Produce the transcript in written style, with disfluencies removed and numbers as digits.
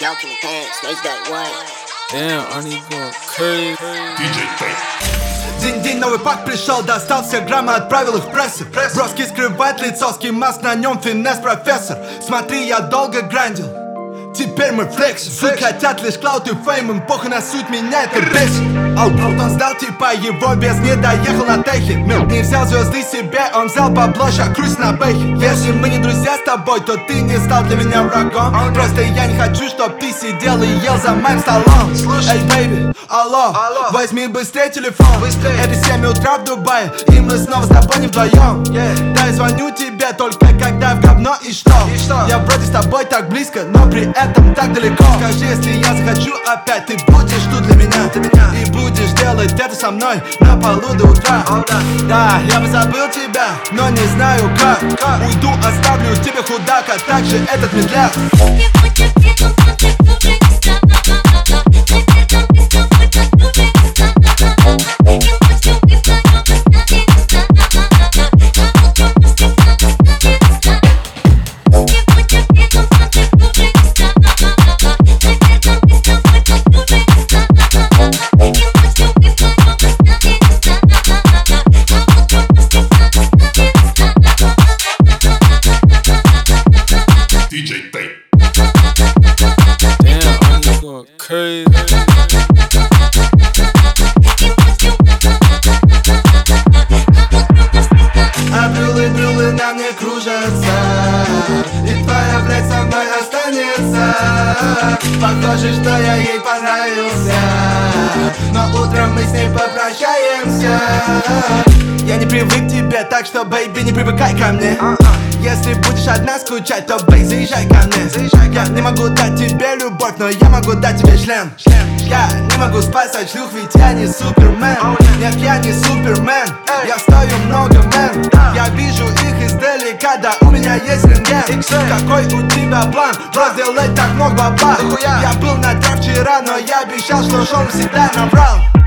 Down in the pants, make that one. Damn, Arnie going crazy. DJ Fake. День, новый пак пришел, достал все граммы, отправил их в прессу. Броски скрывает лицо, скимаск, на нем финес профессор. Смотри, я долго грандил, теперь мы флекс. Все хотят лишь клаут и фейм, им похуй на суть, меня это бесит. Он сдал типа, его без не доехал на техе. Не взял звезды себе, он взял бабло, ща круть на бэхе. Если мы не друзья с тобой, то ты не стал для меня врагом. Просто я не хочу, чтоб ты сидел и ел за моим столом. Эй, бэйби, алло, возьми быстрее телефон. Это 7 утра в Дубае, и мы снова с тобой не вдвоем. Да, я звоню тебе только когда в говно и что? Я вроде с тобой так близко, но при этом так далеко. Скажи, если я захочу опять, ты будешь тут для меня. И будешь делать это со мной на полу до утра. Да, я бы забыл тебя, но не знаю как. Уйду, оставлю тебе худак, а также этот медляк. DJ Fake. Damn, Arnie going crazy. А брюлы на мне кружатся, и твоя, блядь, со мной останется. Похоже, что я ей понравился, но утром мы с ней попрощаемся. Я не привык к тебе, так что, бэйби, не привыкай ко мне. Если будешь одна скучать, то, бэй, заезжай ко мне. Я не могу дать тебе любовь, но я могу дать тебе член. Я не могу спасать шлюх, ведь я не супермен. Нет, я не супермен, я стою много, мэн. Я вижу их издалека, да у меня есть рентген. Какой у тебя план? Разделать так много бабла. Я был на трав вчера, но я обещал, что шоу всегда наврал.